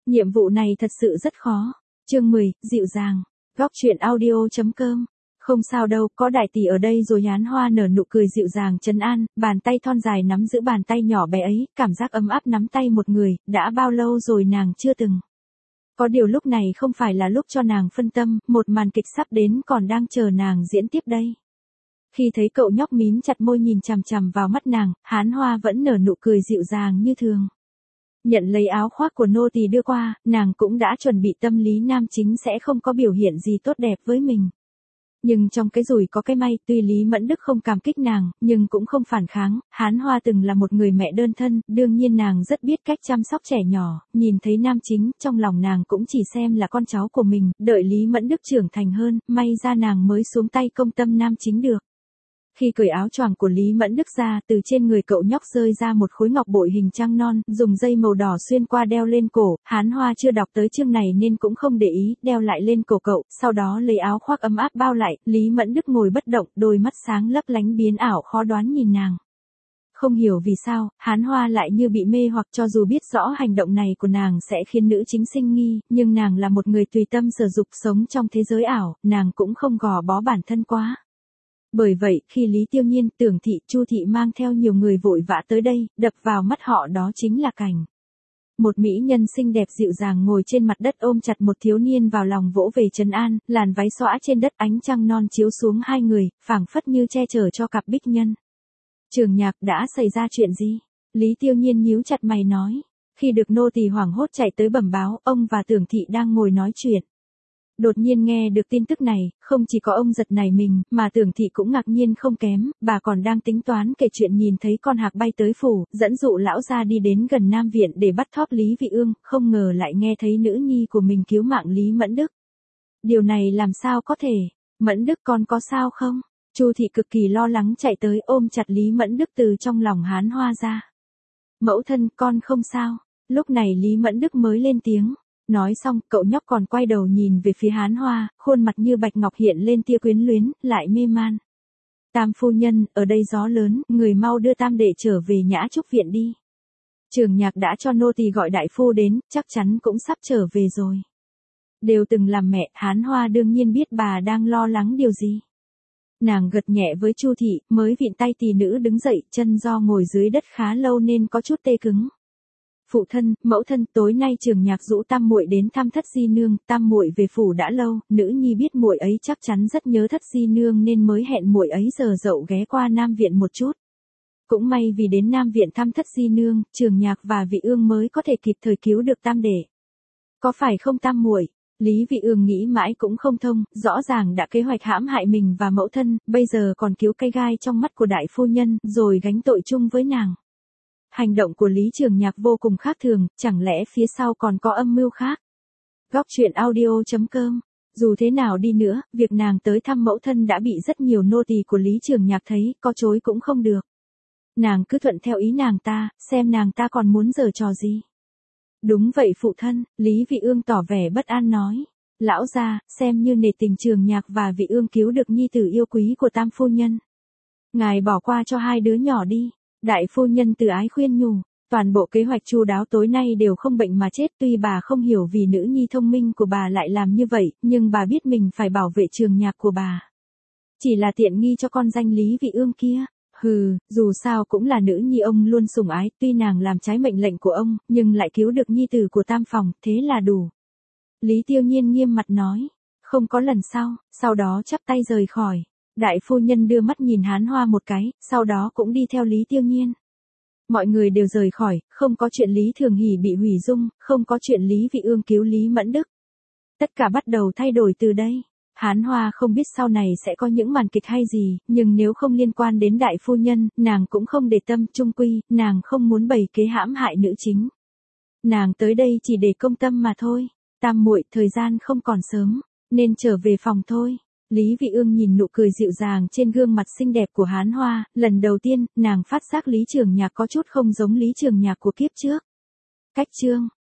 Nhiệm vụ này thật sự rất khó. Chương 10, dịu dàng. Góc truyện audio.com. Không sao đâu, có đại tỷ ở đây rồi. Hán Hoa nở nụ cười dịu dàng trấn an, bàn tay thon dài nắm giữ bàn tay nhỏ bé ấy, cảm giác ấm áp nắm tay một người, đã bao lâu rồi nàng chưa từng. Có điều lúc này không phải là lúc cho nàng phân tâm, một màn kịch sắp đến còn đang chờ nàng diễn tiếp đây. Khi thấy cậu nhóc mím chặt môi nhìn chằm chằm vào mắt nàng, Hán Hoa vẫn nở nụ cười dịu dàng như thường. Nhận lấy áo khoác của nô tỳ đưa qua, nàng cũng đã chuẩn bị tâm lý nam chính sẽ không có biểu hiện gì tốt đẹp với mình. Nhưng trong cái rủi có cái may, tuy Lý Mẫn Đức không cảm kích nàng, nhưng cũng không phản kháng. Hán Hoa từng là một người mẹ đơn thân, đương nhiên nàng rất biết cách chăm sóc trẻ nhỏ, nhìn thấy nam chính, trong lòng nàng cũng chỉ xem là con cháu của mình, đợi Lý Mẫn Đức trưởng thành hơn, may ra nàng mới xuống tay công tâm nam chính được. Khi cởi áo choàng của Lý Mẫn Đức ra, từ trên người cậu nhóc rơi ra một khối ngọc bội hình trăng non, dùng dây màu đỏ xuyên qua đeo lên cổ. Hán Hoa chưa đọc tới chương này nên cũng không để ý, đeo lại lên cổ cậu, sau đó lấy áo khoác ấm áp bao lại. Lý Mẫn Đức ngồi bất động, đôi mắt sáng lấp lánh biến ảo khó đoán nhìn nàng. Không hiểu vì sao, Hán Hoa lại như bị mê hoặc, cho dù biết rõ hành động này của nàng sẽ khiến nữ chính sinh nghi, nhưng nàng là một người tùy tâm sở dục sống trong thế giới ảo, nàng cũng không gò bó bản thân quá. Bởi vậy, khi Lý Tiêu Nhiên, Tưởng Thị, Chu Thị mang theo nhiều người vội vã tới đây, đập vào mắt họ đó chính là cảnh. Một mỹ nhân xinh đẹp dịu dàng ngồi trên mặt đất ôm chặt một thiếu niên vào lòng vỗ về trấn an, làn váy xõa trên đất, ánh trăng non chiếu xuống hai người, phảng phất như che chở cho cặp bích nhân. Trường Nhạc, đã xảy ra chuyện gì? Lý Tiêu Nhiên nhíu chặt mày nói. Khi được nô tỳ hoảng hốt chạy tới bẩm báo, ông và Tưởng Thị đang ngồi nói chuyện. Đột nhiên nghe được tin tức này, không chỉ có ông giật nảy mình, mà Tưởng Thị cũng ngạc nhiên không kém, bà còn đang tính toán kể chuyện nhìn thấy con hạc bay tới phủ, dẫn dụ lão gia đi đến gần Nam Viện để bắt thóp Lý Vị Ương, không ngờ lại nghe thấy nữ nhi của mình cứu mạng Lý Mẫn Đức. Điều này làm sao có thể? Mẫn Đức con có sao không? Chu Thị cực kỳ lo lắng chạy tới ôm chặt Lý Mẫn Đức từ trong lòng Hán Hoa ra. Mẫu thân, con không sao. Lúc này Lý Mẫn Đức mới lên tiếng. Nói xong, cậu nhóc còn quay đầu nhìn về phía Hán Hoa, khuôn mặt như bạch ngọc hiện lên tia quyến luyến, lại mê man. Tam phu nhân, ở đây gió lớn, người mau đưa Tam đệ trở về Nhã Trúc Viện đi. Trường Nhạc đã cho nô tỳ gọi đại phu đến, chắc chắn cũng sắp trở về rồi. Đều từng làm mẹ, Hán Hoa đương nhiên biết bà đang lo lắng điều gì. Nàng gật nhẹ với Chu Thị, mới vịn tay tỷ nữ đứng dậy, chân do ngồi dưới đất khá lâu nên có chút tê cứng. Phụ thân, mẫu thân, tối nay Trường Nhạc dụ Tam muội đến thăm Thất Di nương, Tam muội về phủ đã lâu, nữ nhi biết muội ấy chắc chắn rất nhớ Thất Di nương nên mới hẹn muội ấy giờ dậu ghé qua Nam Viện một chút. Cũng may vì đến Nam Viện thăm Thất Di nương, Trường Nhạc và Vị Ương mới có thể kịp thời cứu được Tam đệ. Có phải không Tam muội? Lý Vị Ương nghĩ mãi cũng không thông, rõ ràng đã kế hoạch hãm hại mình và mẫu thân, bây giờ còn cứu cây gai trong mắt của đại phu nhân, rồi gánh tội chung với nàng. Hành động của Lý Trường Nhạc vô cùng khác thường, chẳng lẽ phía sau còn có âm mưu khác? Góc truyện audio.com. Dù thế nào đi nữa, việc nàng tới thăm mẫu thân đã bị rất nhiều nô tỳ của Lý Trường Nhạc thấy, có chối cũng không được. Nàng cứ thuận theo ý nàng ta, xem nàng ta còn muốn giở trò gì. Đúng vậy phụ thân, Lý Vị Ương tỏ vẻ bất an nói. Lão gia, xem như nể tình Trường Nhạc và Vị Ương cứu được nhi tử yêu quý của Tam phu nhân. Ngài bỏ qua cho hai đứa nhỏ đi. Đại phu nhân từ ái khuyên nhủ, toàn bộ kế hoạch chu đáo tối nay đều không bệnh mà chết, tuy bà không hiểu vì nữ nhi thông minh của bà lại làm như vậy, nhưng bà biết mình phải bảo vệ Trường Nhạc của bà. Chỉ là tiện nghi cho con danh Lý Vị Ương kia. Hừ, dù sao cũng là nữ nhi ông luôn sủng ái, tuy nàng làm trái mệnh lệnh của ông, nhưng lại cứu được nhi tử của Tam phòng, thế là đủ. Lý Tiêu Nhiên nghiêm mặt nói, không có lần sau đó chắp tay rời khỏi. Đại phu nhân đưa mắt nhìn Hán Hoa một cái, sau đó cũng đi theo Lý Tiêu Nhiên. Mọi người đều rời khỏi, không có chuyện Lý Thường Hỷ bị hủy dung, không có chuyện Lý Vị Ương cứu Lý Mẫn Đức. Tất cả bắt đầu thay đổi từ đây. Hán Hoa không biết sau này sẽ có những màn kịch hay gì, nhưng nếu không liên quan đến đại phu nhân, nàng cũng không để tâm, chung quy, nàng không muốn bày kế hãm hại nữ chính. Nàng tới đây chỉ để công tâm mà thôi. Tam muội, thời gian không còn sớm, nên trở về phòng thôi. Lý Vị Ương nhìn nụ cười dịu dàng trên gương mặt xinh đẹp của Hán Hoa, lần đầu tiên, nàng phát giác Lý Trường Nhạc có chút không giống Lý Trường Nhạc của kiếp trước. Cách chương